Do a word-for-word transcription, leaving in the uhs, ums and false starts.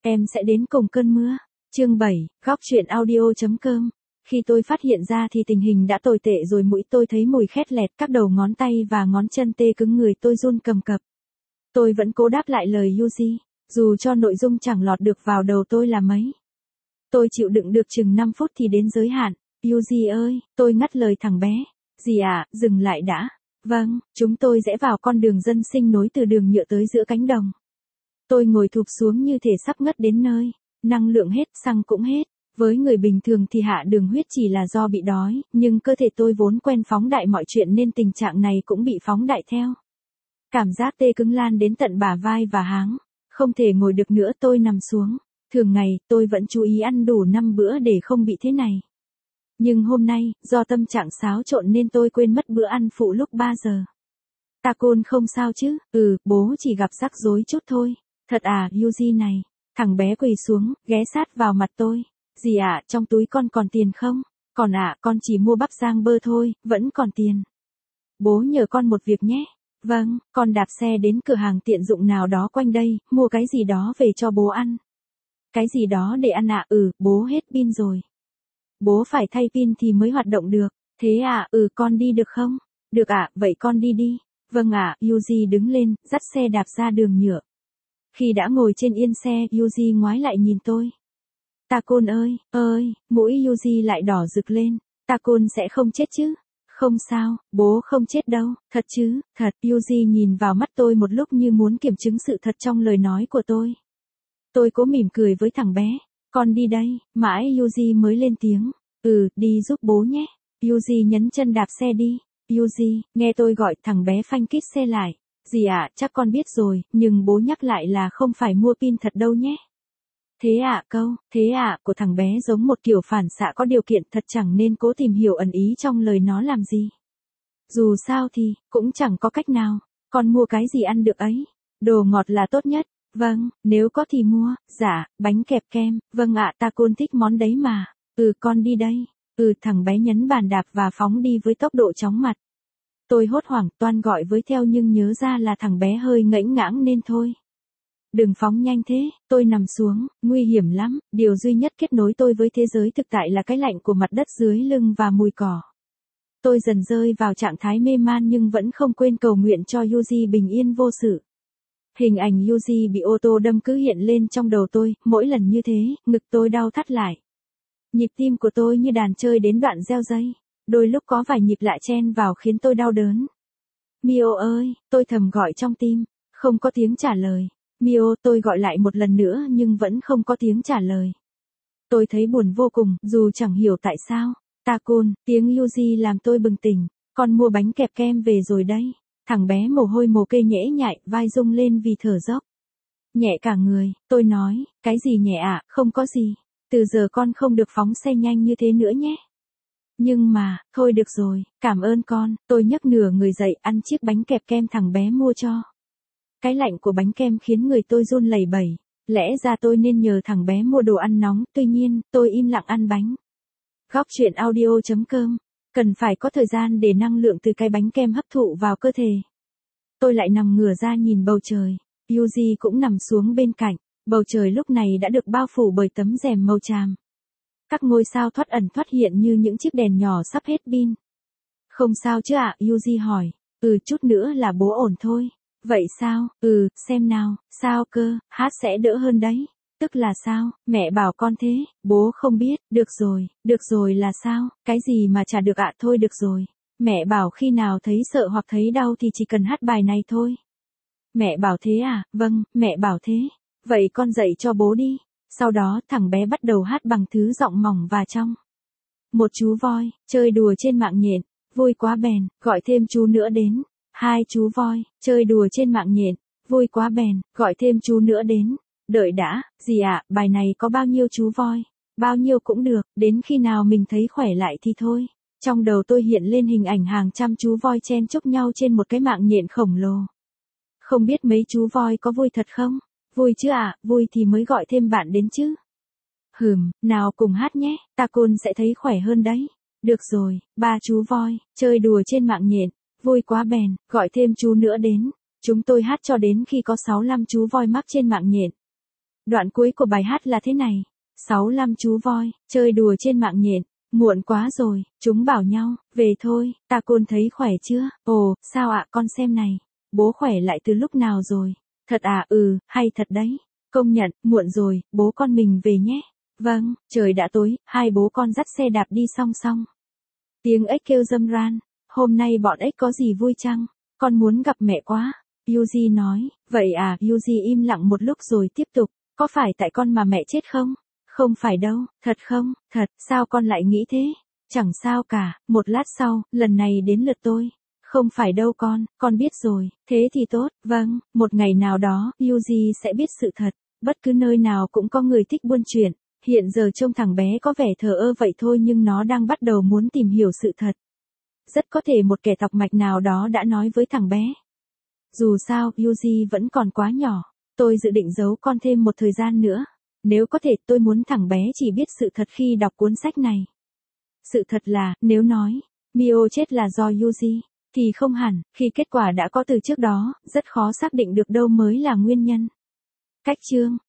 em sẽ đến cùng cơn mưa. Chương bảy, góc truyện audio.com. Khi tôi phát hiện ra thì tình hình đã tồi tệ rồi, mũi tôi thấy mùi khét lẹt, các đầu ngón tay và ngón chân tê cứng, người tôi run cầm cập. Tôi vẫn cố đáp lại lời Yuji, dù cho nội dung chẳng lọt được vào đầu tôi là mấy. Tôi chịu đựng được chừng năm phút thì đến giới hạn. Yuji ơi, tôi ngắt lời thằng bé. Gì ạ, à, dừng lại đã. Vâng, chúng tôi rẽ vào con đường dân sinh nối từ đường nhựa tới giữa cánh đồng. Tôi ngồi thụp xuống như thể sắp ngất đến nơi. Năng lượng hết, xăng cũng hết. Với người bình thường thì hạ đường huyết chỉ là do bị đói, nhưng cơ thể tôi vốn quen phóng đại mọi chuyện nên tình trạng này cũng bị phóng đại theo. Cảm giác tê cứng lan đến tận bả vai và háng. Không thể ngồi được nữa, tôi nằm xuống. Thường ngày, tôi vẫn chú ý ăn đủ năm bữa để không bị thế này. Nhưng hôm nay, do tâm trạng xáo trộn nên tôi quên mất bữa ăn phụ lúc ba giờ. Takun không sao chứ? Ừ, bố chỉ gặp rắc rối chút thôi. Thật à, Yuji này. Thằng bé quỳ xuống, ghé sát vào mặt tôi. Dì ạ, à, trong túi con còn tiền không? Còn ạ, à, con chỉ mua bắp rang bơ thôi, vẫn còn tiền. Bố nhờ con một việc nhé. Vâng, con đạp xe đến cửa hàng tiện dụng nào đó quanh đây, mua cái gì đó về cho bố ăn. Cái gì đó để ăn ạ? À? Ừ, bố hết pin rồi. Bố phải thay pin thì mới hoạt động được. Thế à? Ừ, con đi được không? Được ạ, à, vậy con đi đi. Vâng ạ, à, Yuji đứng lên, dắt xe đạp ra đường nhựa. Khi đã ngồi trên yên xe, Yuji ngoái lại nhìn tôi. Takun ơi, ơi, mũi Yuji lại đỏ rực lên. Takun sẽ không chết chứ? Không sao, bố không chết đâu. Thật chứ? Thật. Yuji nhìn vào mắt tôi một lúc như muốn kiểm chứng sự thật trong lời nói của tôi. Tôi cố mỉm cười với thằng bé. Con đi đây. Mãi Yuji mới lên tiếng. Ừ, đi giúp bố nhé. Yuji nhấn chân đạp xe đi. Yuji, nghe tôi gọi, thằng bé phanh kít xe lại. Dì ạ, à, chắc con biết rồi, nhưng bố nhắc lại là không phải mua pin thật đâu nhé. Thế ạ, à, câu, thế ạ, à, của thằng bé giống một kiểu phản xạ có điều kiện, thật chẳng nên cố tìm hiểu ẩn ý trong lời nó làm gì. Dù sao thì, cũng chẳng có cách nào. Con mua cái gì ăn được ấy. Đồ ngọt là tốt nhất. Vâng, nếu có thì mua. Dạ, bánh kẹp kem. Vâng ạ, à, Takun thích món đấy mà. Ừ, con đi đây. Ừ, thằng bé nhấn bàn đạp và phóng đi với tốc độ chóng mặt. Tôi hốt hoảng toan gọi với theo nhưng nhớ ra là thằng bé hơi ngẫnh ngãng nên thôi. Đừng phóng nhanh thế, tôi nằm xuống, nguy hiểm lắm, điều duy nhất kết nối tôi với thế giới thực tại là cái lạnh của mặt đất dưới lưng và mùi cỏ. Tôi dần rơi vào trạng thái mê man nhưng vẫn không quên cầu nguyện cho Yuji bình yên vô sự. Hình ảnh Yuji bị ô tô đâm cứ hiện lên trong đầu tôi, mỗi lần như thế, ngực tôi đau thắt lại. Nhịp tim của tôi như đàn chơi đến đoạn gieo dây, đôi lúc có vài nhịp lại chen vào khiến tôi đau đớn. Mio ơi, tôi thầm gọi trong tim, không có tiếng trả lời. Mio, tôi gọi lại một lần nữa nhưng vẫn không có tiếng trả lời. Tôi thấy buồn vô cùng, dù chẳng hiểu tại sao. Takun, tiếng Yuji làm tôi bừng tỉnh. Con mua bánh kẹp kem về rồi đấy. Thằng bé mồ hôi mồ kê nhễ nhại, vai rung lên vì thở dốc. Nhẹ cả người, tôi nói, cái gì nhẹ ạ, à? Không có gì. Từ giờ con không được phóng xe nhanh như thế nữa nhé. Nhưng mà, thôi được rồi, cảm ơn con. Tôi nhấc nửa người dậy ăn chiếc bánh kẹp kem thằng bé mua cho. Cái lạnh của bánh kem khiến người tôi run lẩy bẩy. Lẽ ra tôi nên nhờ thằng bé mua đồ ăn nóng, tuy nhiên, tôi im lặng ăn bánh. Góc truyện audio.com. Cần phải có thời gian để năng lượng từ cái bánh kem hấp thụ vào cơ thể. Tôi lại nằm ngửa ra nhìn bầu trời. Yuji cũng nằm xuống bên cạnh. Bầu trời lúc này đã được bao phủ bởi tấm rèm màu tràm. Các ngôi sao thoát ẩn thoát hiện như những chiếc đèn nhỏ sắp hết pin. Không sao chứ ạ, à? Yuji hỏi. Ừ, chút nữa là bố ổn thôi. Vậy sao? Ừ, xem nào, sao cơ, hát sẽ đỡ hơn đấy. Tức là sao? Mẹ bảo con thế, bố không biết. Được rồi, được rồi là sao? Cái gì mà chả được ạ? À? Thôi được rồi. Mẹ bảo khi nào thấy sợ hoặc thấy đau thì chỉ cần hát bài này thôi. Mẹ bảo thế à? Vâng, mẹ bảo thế. Vậy con dạy cho bố đi. Sau đó thằng bé bắt đầu hát bằng thứ giọng mỏng và trong. Một chú voi, chơi đùa trên mạng nhện, vui quá bèn, gọi thêm chú nữa đến. Hai chú voi, chơi đùa trên mạng nhện, vui quá bèn, gọi thêm chú nữa đến. Đợi đã, gì ạ, à, bài này có bao nhiêu chú voi? Bao nhiêu cũng được, đến khi nào mình thấy khỏe lại thì thôi. Trong đầu tôi hiện lên hình ảnh hàng trăm chú voi chen chúc nhau trên một cái mạng nhện khổng lồ. Không biết mấy chú voi có vui thật không? Vui chứ ạ, à, vui thì mới gọi thêm bạn đến chứ. Hừm, nào cùng hát nhé, Takun sẽ thấy khỏe hơn đấy. Được rồi, ba chú voi, chơi đùa trên mạng nhện, vui quá bèn, gọi thêm chú nữa đến. Chúng tôi hát cho đến khi có sáu lăm chú voi mắc trên mạng nhện. Đoạn cuối của bài hát là thế này. sáu lăm chú voi, chơi đùa trên mạng nhện. Muộn quá rồi, chúng bảo nhau, về thôi, ta côn thấy khỏe chưa? Ồ, sao ạ, con xem này. Bố khỏe lại từ lúc nào rồi? Thật à, ừ, hay thật đấy. Công nhận, muộn rồi, bố con mình về nhé. Vâng, trời đã tối, hai bố con dắt xe đạp đi song song. Tiếng ếch kêu râm ran. Hôm nay bọn ếch có gì vui chăng? Con muốn gặp mẹ quá. Yuji nói, vậy à, Yuji im lặng một lúc rồi tiếp tục. Có phải tại con mà mẹ chết không? Không phải đâu, thật không, thật, sao con lại nghĩ thế? Chẳng sao cả, một lát sau, lần này đến lượt tôi. Không phải đâu con, con biết rồi, thế thì tốt, vâng, một ngày nào đó, Yuji sẽ biết sự thật. Bất cứ nơi nào cũng có người thích buôn chuyện. Hiện giờ trông thằng bé có vẻ thờ ơ vậy thôi nhưng nó đang bắt đầu muốn tìm hiểu sự thật. Rất có thể một kẻ tọc mạch nào đó đã nói với thằng bé. Dù sao, Yuji vẫn còn quá nhỏ. Tôi dự định giấu con thêm một thời gian nữa. Nếu có thể tôi muốn thằng bé chỉ biết sự thật khi đọc cuốn sách này. Sự thật là, nếu nói, Mio chết là do Yuji, thì không hẳn, khi kết quả đã có từ trước đó, rất khó xác định được đâu mới là nguyên nhân. Cách chương